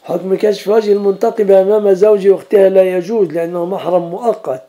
حكم كشف وجه المنتقبة أمام زوج أختها لا يجوز لأنه محرم مؤقت.